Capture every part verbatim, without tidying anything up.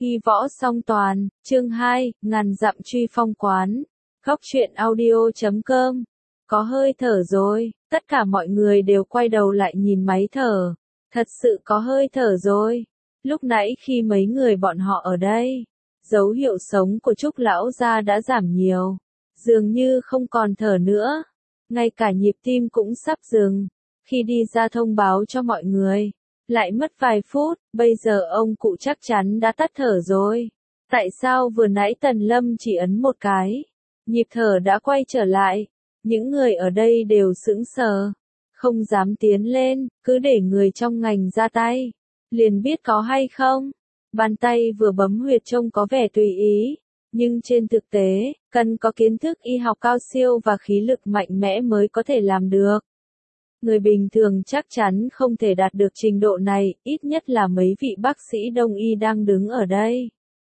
Ghi võ song toàn, chương hai, ngàn dặm truy phong quán. Góc truyện audio chấm com. Có hơi thở rồi, tất cả mọi người đều quay đầu lại nhìn máy thở. Thật sự có hơi thở rồi. Lúc nãy khi mấy người bọn họ ở đây, dấu hiệu sống của Trúc lão gia đã giảm nhiều. Dường như không còn thở nữa. Ngay cả nhịp tim cũng sắp dừng. Khi đi ra thông báo cho mọi người, lại mất vài phút, bây giờ ông cụ chắc chắn đã tắt thở rồi. Tại sao vừa nãy Tần Lâm chỉ ấn một cái, nhịp thở đã quay trở lại? Những người ở đây đều sững sờ, không dám tiến lên, cứ để người trong ngành ra tay, liền biết có hay không. Bàn tay vừa bấm huyệt trông có vẻ tùy ý, nhưng trên thực tế, cần có kiến thức y học cao siêu và khí lực mạnh mẽ mới có thể làm được. Người bình thường chắc chắn không thể đạt được trình độ này, ít nhất là mấy vị bác sĩ đông y đang đứng ở đây.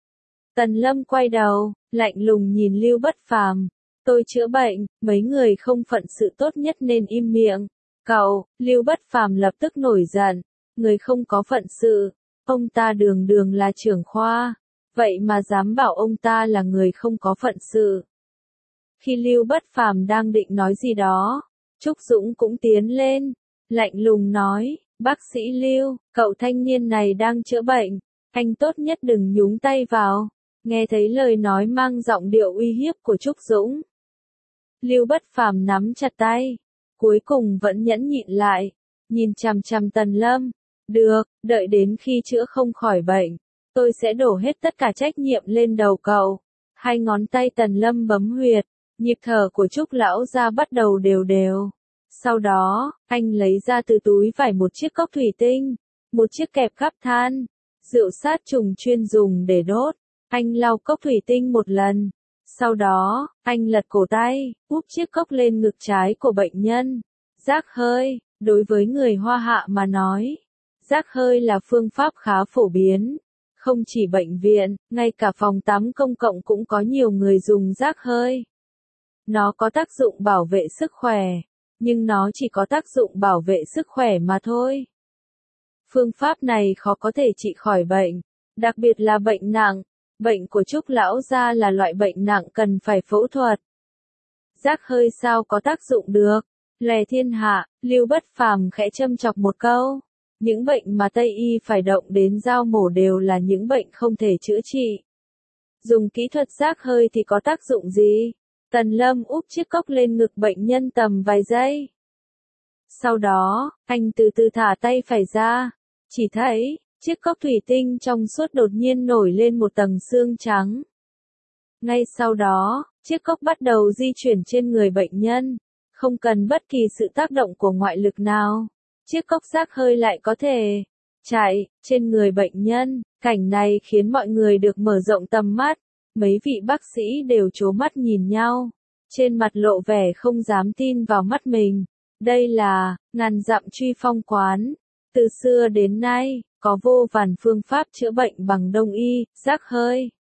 Tần Lâm quay đầu, lạnh lùng nhìn Lưu Bất Phàm. Tôi chữa bệnh, mấy người không phận sự tốt nhất nên im miệng. Cậu, Lưu Bất Phàm lập tức nổi giận. Người không có phận sự, ông ta đường đường là trưởng khoa, vậy mà dám bảo ông ta là người không có phận sự. Khi Lưu Bất Phàm đang định nói gì đó, Trúc Dũng cũng tiến lên, lạnh lùng nói, bác sĩ Lưu, cậu thanh niên này đang chữa bệnh, anh tốt nhất đừng nhúng tay vào. Nghe thấy lời nói mang giọng điệu uy hiếp của Trúc Dũng, Lưu Bất Phàm nắm chặt tay, cuối cùng vẫn nhẫn nhịn lại, nhìn chằm chằm Tần Lâm. Được, đợi đến khi chữa không khỏi bệnh, tôi sẽ đổ hết tất cả trách nhiệm lên đầu cậu. Hai ngón tay Tần Lâm bấm huyệt, nhịp thở của Trúc lão gia bắt đầu đều đều. Sau đó, anh lấy ra từ túi vải một chiếc cốc thủy tinh, một chiếc kẹp khắp than, rượu sát trùng chuyên dùng để đốt. Anh lau cốc thủy tinh một lần. Sau đó, anh lật cổ tay, úp chiếc cốc lên ngực trái của bệnh nhân. Rác hơi, đối với người Hoa Hạ mà nói, rác hơi là phương pháp khá phổ biến. Không chỉ bệnh viện, ngay cả phòng tắm công cộng cũng có nhiều người dùng rác hơi. Nó có tác dụng bảo vệ sức khỏe, nhưng nó chỉ có tác dụng bảo vệ sức khỏe mà thôi. Phương pháp này khó có thể trị khỏi bệnh, đặc biệt là bệnh nặng. Bệnh của Trúc lão gia là loại bệnh nặng cần phải phẫu thuật. Rác hơi sao có tác dụng được? Lè thiên hạ, Lưu Bất Phàm khẽ châm chọc một câu. Những bệnh mà Tây y phải động đến dao mổ đều là những bệnh không thể chữa trị. Dùng kỹ thuật rác hơi thì có tác dụng gì? Tần Lâm úp chiếc cốc lên ngực bệnh nhân tầm vài giây. Sau đó, anh từ từ thả tay phải ra. Chỉ thấy, chiếc cốc thủy tinh trong suốt đột nhiên nổi lên một tầng xương trắng. Ngay sau đó, chiếc cốc bắt đầu di chuyển trên người bệnh nhân. Không cần bất kỳ sự tác động của ngoại lực nào, chiếc cốc rác hơi lại có thể chạy trên người bệnh nhân. Cảnh này khiến mọi người được mở rộng tầm mắt. Mấy vị bác sĩ đều trố mắt nhìn nhau, trên mặt lộ vẻ không dám tin vào mắt mình. Đây là ngàn dặm truy phong quán. Từ xưa đến nay, có vô vàn phương pháp chữa bệnh bằng đông y, rác hơi,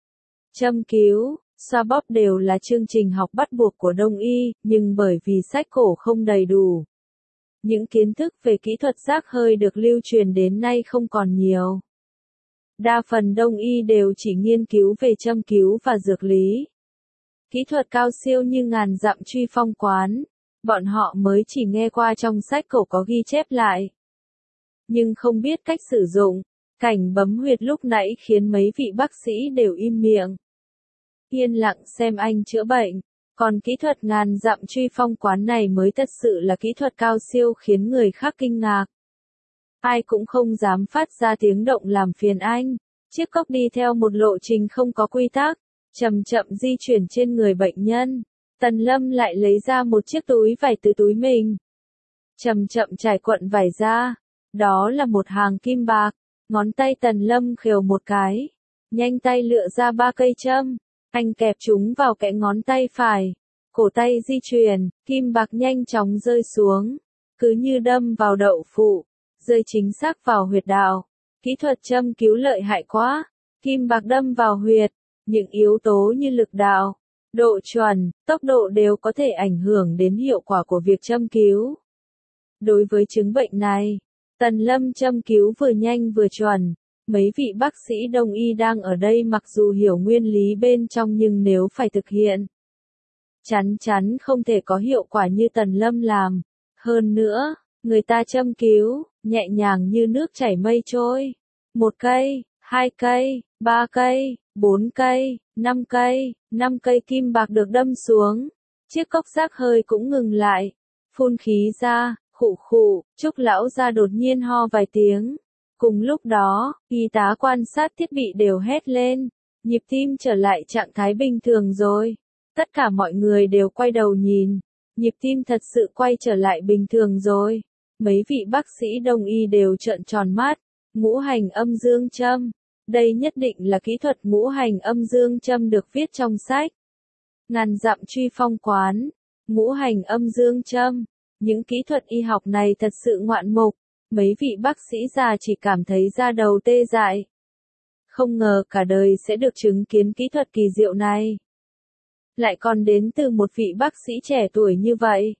châm cứu, xoa bóp đều là chương trình học bắt buộc của đông y, nhưng bởi vì sách cổ không đầy đủ, những kiến thức về kỹ thuật rác hơi được lưu truyền đến nay không còn nhiều. Đa phần đông y đều chỉ nghiên cứu về châm cứu và dược lý. Kỹ thuật cao siêu như ngàn dặm truy phong quán, bọn họ mới chỉ nghe qua trong sách cổ có ghi chép lại, nhưng không biết cách sử dụng. Cảnh bấm huyệt lúc nãy khiến mấy vị bác sĩ đều im miệng, yên lặng xem anh chữa bệnh. Còn kỹ thuật ngàn dặm truy phong quán này mới thật sự là kỹ thuật cao siêu khiến người khác kinh ngạc. Ai cũng không dám phát ra tiếng động làm phiền anh. Chiếc cốc đi theo một lộ trình không có quy tắc, chậm chậm di chuyển trên người bệnh nhân. Tần Lâm lại lấy ra một chiếc túi vải từ túi mình, chậm chậm trải cuộn vải ra. Đó là một hàng kim bạc. Ngón tay Tần Lâm khều một cái, nhanh tay lựa ra ba cây châm. Anh kẹp chúng vào kẽ ngón tay phải. Cổ tay di chuyển, kim bạc nhanh chóng rơi xuống, cứ như đâm vào đậu phụ, rơi chính xác vào huyệt đạo. Kỹ thuật châm cứu lợi hại quá. Kim bạc đâm vào huyệt, những yếu tố như lực đạo, độ chuẩn, tốc độ đều có thể ảnh hưởng đến hiệu quả của việc châm cứu. Đối với chứng bệnh này, Tần Lâm châm cứu vừa nhanh vừa chuẩn, Mấy vị bác sĩ đông y đang ở đây mặc dù hiểu nguyên lý bên trong nhưng nếu phải thực hiện, chắn chắn không thể có hiệu quả như Tần Lâm làm. Hơn nữa, người ta châm cứu, nhẹ nhàng như nước chảy mây trôi. Một cây, hai cây, ba cây, bốn cây, năm cây, năm cây kim bạc được đâm xuống. Chiếc cốc rác hơi cũng ngừng lại. Phun khí ra, khụ khụ, Trúc lão gia đột nhiên ho vài tiếng. Cùng lúc đó, y tá quan sát thiết bị đều hét lên. Nhịp tim trở lại trạng thái bình thường rồi. Tất cả mọi người đều quay đầu nhìn. Nhịp tim thật sự quay trở lại bình thường rồi. Mấy vị bác sĩ đông y đều trợn tròn mắt. Ngũ hành âm dương châm. Đây nhất định là kỹ thuật ngũ hành âm dương châm được viết trong sách. Ngàn dặm truy phong quán. Ngũ hành âm dương châm. Những kỹ thuật y học này thật sự ngoạn mục. Mấy vị bác sĩ già chỉ cảm thấy da đầu tê dại. Không ngờ cả đời sẽ được chứng kiến kỹ thuật kỳ diệu này. Lại còn đến từ một vị bác sĩ trẻ tuổi như vậy.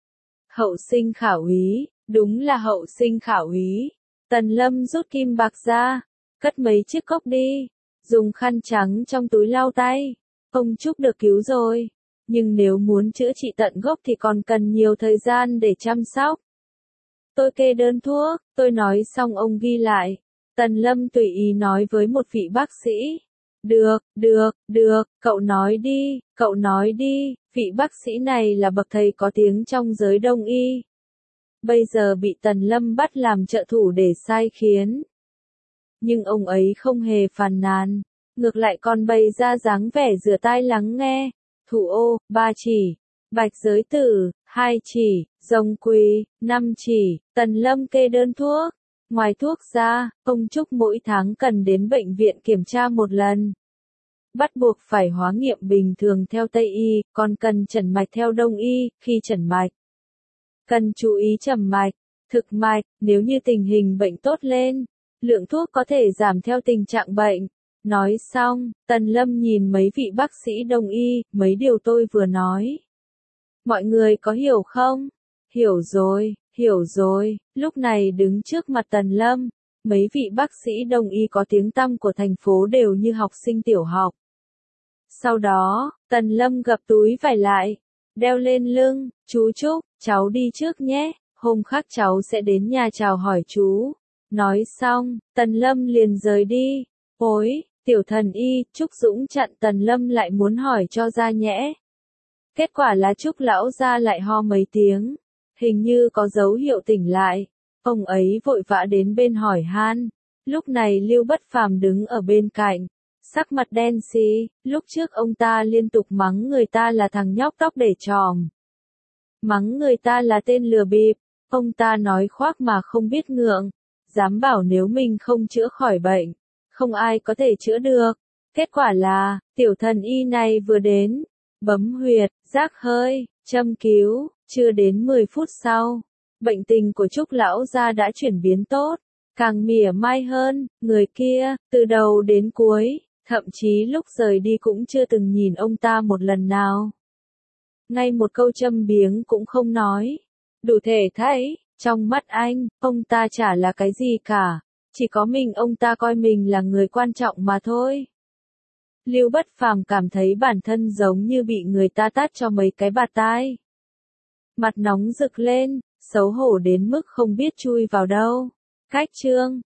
Hậu sinh khảo úy, đúng là hậu sinh khảo úy. Tần Lâm rút kim bạc ra, cất mấy chiếc cốc đi, dùng khăn trắng trong túi lau tay. Ông Trúc được cứu rồi, nhưng nếu muốn chữa trị tận gốc thì còn cần nhiều thời gian để chăm sóc. Tôi kê đơn thuốc, tôi nói xong ông ghi lại. Tần Lâm tùy ý nói với một vị bác sĩ. Được, được, được, cậu nói đi, cậu nói đi, vị bác sĩ này là bậc thầy có tiếng trong giới đông y. Bây giờ bị Tần Lâm bắt làm trợ thủ để sai khiến. Nhưng ông ấy không hề phàn nàn, ngược lại còn bày ra dáng vẻ rửa tai lắng nghe. Thủ ô, ba chỉ, bạch giới tử, hai chỉ, rồng quỳ, năm chỉ, Tần Lâm kê đơn thuốc. Ngoài thuốc ra, ông Trúc mỗi tháng cần đến bệnh viện kiểm tra một lần. Bắt buộc phải hóa nghiệm bình thường theo Tây y, còn cần chẩn mạch theo Đông y, khi chẩn mạch. Cần chú ý trầm mạch, thực mạch, nếu như tình hình bệnh tốt lên, lượng thuốc có thể giảm theo tình trạng bệnh. Nói xong, Tần Lâm nhìn mấy vị bác sĩ Đông y, mấy điều tôi vừa nói. Mọi người có hiểu không? Hiểu rồi, hiểu rồi, lúc này đứng trước mặt Tần Lâm, mấy vị bác sĩ Đông y có tiếng tăm của thành phố đều như học sinh tiểu học. Sau đó, Tần Lâm gập túi vải lại, đeo lên lưng, chú Trúc, cháu đi trước nhé, hôm khác cháu sẽ đến nhà chào hỏi chú. Nói xong, Tần Lâm liền rời đi. Ôi, tiểu thần y, Trúc Dũng chặn Tần Lâm lại muốn hỏi cho ra nhẽ. Kết quả là Trúc lão ra lại ho mấy tiếng, hình như có dấu hiệu tỉnh lại. Ông ấy vội vã đến bên hỏi han. Lúc này Lưu Bất Phàm đứng ở bên cạnh, sắc mặt đen xì, lúc trước ông ta liên tục mắng người ta là thằng nhóc tóc để tròm. Mắng người ta là tên lừa bịp, ông ta nói khoác mà không biết ngượng, dám bảo nếu mình không chữa khỏi bệnh, không ai có thể chữa được. Kết quả là, tiểu thần y này vừa đến, bấm huyệt, rác hơi, châm cứu, chưa đến mười phút sau, bệnh tình của Trúc lão gia đã chuyển biến tốt, càng mỉa mai hơn, người kia, từ đầu đến cuối, thậm chí lúc rời đi cũng chưa từng nhìn ông ta một lần nào. Ngay một câu châm biếng cũng không nói. Đủ thể thấy, trong mắt anh, ông ta chả là cái gì cả, chỉ có mình ông ta coi mình là người quan trọng mà thôi. Lưu Bất Phàm cảm thấy bản thân giống như bị người ta tát cho mấy cái bạt tai. Mặt nóng rực lên, xấu hổ đến mức không biết chui vào đâu. Cách chương